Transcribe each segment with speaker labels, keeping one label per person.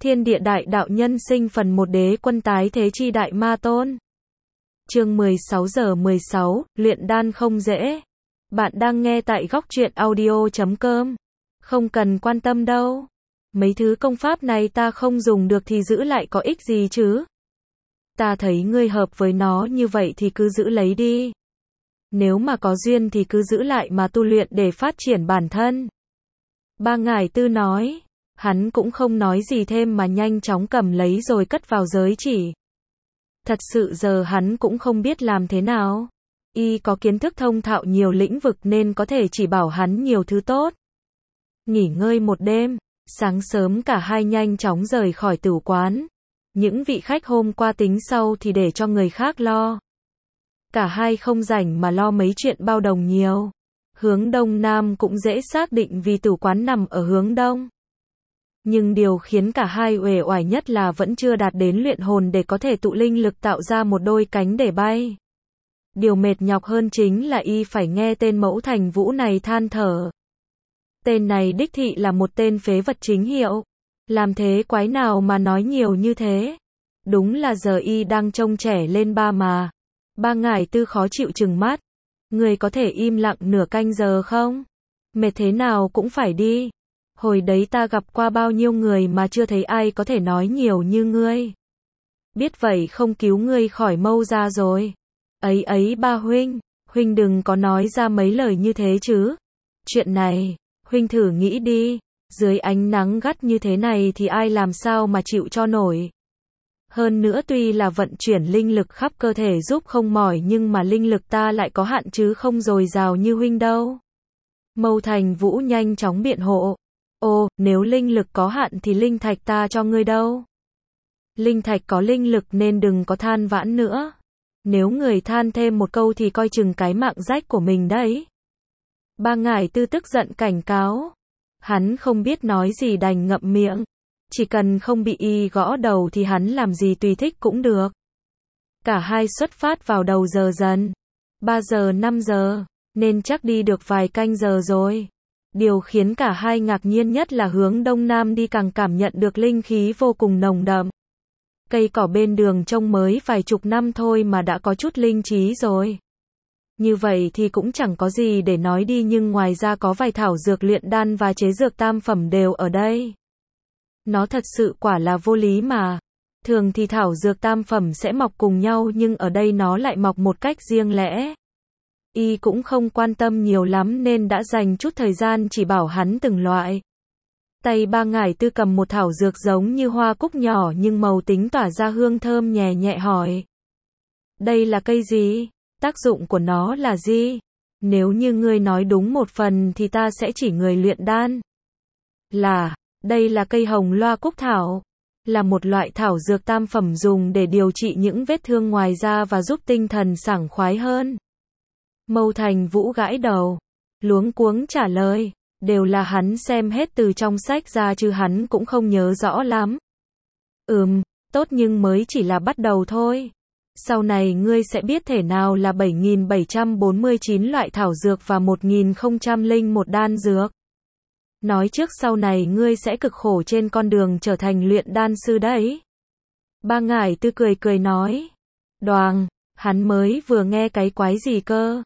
Speaker 1: Thiên địa đại đạo nhân sinh phần 1 đế quân tái thế chi đại ma tôn. Chương 16 giờ 16, luyện đan không dễ. Bạn đang nghe tại góc truyện audio.com. Không cần quan tâm đâu. Mấy thứ công pháp này ta không dùng được thì giữ lại có ích gì chứ? Ta thấy ngươi hợp với nó như vậy thì cứ giữ lấy đi. Nếu mà có duyên thì cứ giữ lại mà tu luyện để phát triển bản thân. Ba Ngải Tư nói. Hắn cũng không nói gì thêm mà nhanh chóng cầm lấy rồi cất vào giới chỉ. Thật sự giờ hắn cũng không biết làm thế nào. Y có kiến thức thông thạo nhiều lĩnh vực nên có thể chỉ bảo hắn nhiều thứ tốt. Nghỉ ngơi một đêm, sáng sớm cả hai nhanh chóng rời khỏi tửu quán. Những vị khách hôm qua tính sau thì để cho người khác lo. Cả hai không rảnh mà lo mấy chuyện bao đồng nhiều. Hướng đông nam cũng dễ xác định vì tửu quán nằm ở hướng đông. Nhưng điều khiến cả hai uể oải nhất là vẫn chưa đạt đến luyện hồn để có thể tụ linh lực tạo ra một đôi cánh để bay. Điều mệt nhọc hơn chính là y phải nghe tên Mẫu Thành Vũ này than thở. Tên này đích thị là một tên phế vật chính hiệu. Làm thế quái nào mà nói nhiều như thế. Đúng là giờ y đang trông trẻ lên ba mà. Ba Ngải Tư khó chịu trừng mắt. Người có thể im lặng nửa canh giờ không? Mệt thế nào cũng phải đi. Hồi đấy ta gặp qua bao nhiêu người mà chưa thấy ai có thể nói nhiều như ngươi. Biết vậy không cứu ngươi khỏi mâu ra rồi. Ấy ba huynh, huynh đừng có nói ra mấy lời như thế chứ. Chuyện này, huynh thử nghĩ đi, dưới ánh nắng gắt như thế này thì ai làm sao mà chịu cho nổi. Hơn nữa tuy là vận chuyển linh lực khắp cơ thể giúp không mỏi nhưng mà linh lực ta lại có hạn chứ không dồi dào như huynh đâu. Mâu Thành Vũ nhanh chóng biện hộ. Ồ, nếu linh lực có hạn thì linh thạch ta cho ngươi đâu. Linh thạch có linh lực nên đừng có than vãn nữa. Nếu người than thêm một câu thì coi chừng cái mạng rách của mình đấy. Ba Ngải Tư tức giận cảnh cáo. Hắn không biết nói gì đành ngậm miệng. Chỉ cần không bị y gõ đầu thì hắn làm gì tùy thích cũng được. Cả hai xuất phát vào đầu giờ dần. 3 giờ 5 giờ, nên chắc đi được vài canh giờ rồi. Điều khiến cả hai ngạc nhiên nhất là hướng đông nam đi càng cảm nhận được linh khí vô cùng nồng đậm. Cây cỏ bên đường trông mới vài chục năm thôi mà đã có chút linh trí rồi. Như vậy thì cũng chẳng có gì để nói đi nhưng ngoài ra có vài thảo dược luyện đan và chế dược tam phẩm đều ở đây. Nó thật sự quả là vô lý mà. Thường thì thảo dược tam phẩm sẽ mọc cùng nhau nhưng ở đây nó lại mọc một cách riêng lẻ. Y cũng không quan tâm nhiều lắm nên đã dành chút thời gian chỉ bảo hắn từng loại. Tay Ba Ngải Tư cầm một thảo dược giống như hoa cúc nhỏ nhưng màu tính tỏa ra hương thơm nhẹ nhẹ hỏi. Đây là cây gì? Tác dụng của nó là gì? Nếu như ngươi nói đúng một phần thì ta sẽ chỉ người luyện đan. Đây là cây hồng loa cúc thảo. Là một loại thảo dược tam phẩm dùng để điều trị những vết thương ngoài da và giúp tinh thần sảng khoái hơn. Mâu Thành Vũ gãi đầu, luống cuống trả lời, đều là hắn xem hết từ trong sách ra chứ hắn cũng không nhớ rõ lắm. Tốt nhưng mới chỉ là bắt đầu thôi. Sau này ngươi sẽ biết thể nào là 7.749 loại thảo dược và 1.001 đan dược. Nói trước sau này ngươi sẽ cực khổ trên con đường trở thành luyện đan sư đấy. Ba Ngải Tư cười nói. Đoàng, hắn mới vừa nghe cái quái gì cơ.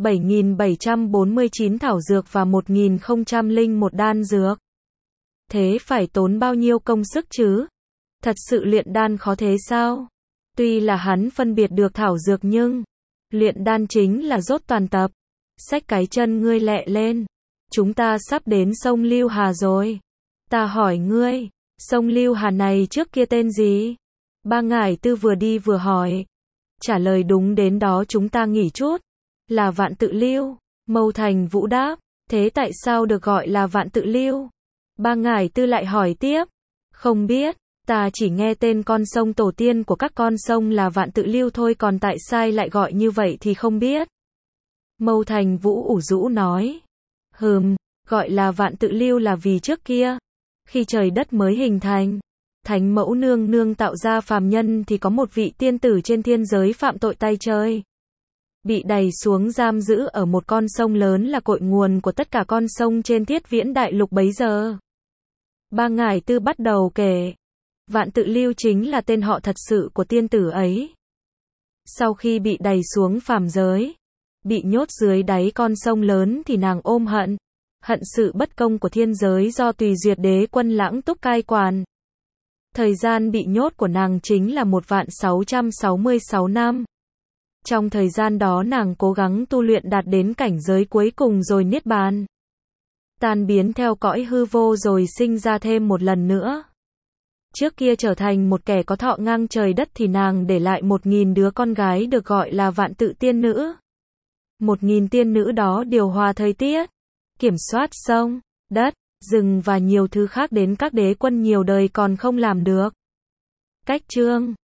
Speaker 1: 7.749 thảo dược và 1.001 đan dược. Thế phải tốn bao nhiêu công sức chứ? Thật sự luyện đan khó thế sao? Tuy là hắn phân biệt được thảo dược nhưng luyện đan chính là dốt toàn tập. Xách cái chân ngươi lẹ lên. Chúng ta sắp đến sông Lưu Hà rồi. Ta hỏi ngươi, sông Lưu Hà này trước kia tên gì? Ba Ngải Tư vừa đi vừa hỏi. Trả lời đúng đến đó chúng ta nghỉ chút. Là Vạn Tự Lưu. Mâu Thành Vũ đáp. Thế tại sao được gọi là Vạn Tự Lưu? Ba Ngải Tư lại hỏi tiếp. Không biết, ta chỉ nghe tên con sông tổ tiên của các con sông là Vạn Tự Lưu thôi còn tại sao lại gọi như vậy thì không biết. Mâu Thành Vũ ủ rũ nói. Gọi là Vạn Tự Lưu là vì trước kia, khi trời đất mới hình thành, Thánh Mẫu nương nương tạo ra phàm nhân thì có một vị tiên tử trên thiên giới phạm tội tay trời. Bị đày xuống giam giữ ở một con sông lớn là cội nguồn của tất cả con sông trên Thiết Viễn Đại Lục bấy giờ. Ba Ngải Tư bắt đầu kể. Vạn Tự Lưu chính là tên họ thật sự của tiên tử ấy. Sau khi bị đày xuống phàm giới, bị nhốt dưới đáy con sông lớn thì nàng ôm hận. Hận sự bất công của thiên giới do Tùy Duyệt Đế Quân Lãng Túc cai quản. Thời gian bị nhốt của nàng chính là 1666 năm. Trong thời gian đó nàng cố gắng tu luyện đạt đến cảnh giới cuối cùng rồi niết bàn. Tan biến theo cõi hư vô rồi sinh ra thêm một lần nữa. Trước kia trở thành một kẻ có thọ ngang trời đất thì nàng để lại 1000 đứa con gái được gọi là vạn tự tiên nữ. 1000 tiên nữ đó điều hòa thời tiết, kiểm soát sông, đất, rừng và nhiều thứ khác đến các đế quân nhiều đời còn không làm được. Cách chương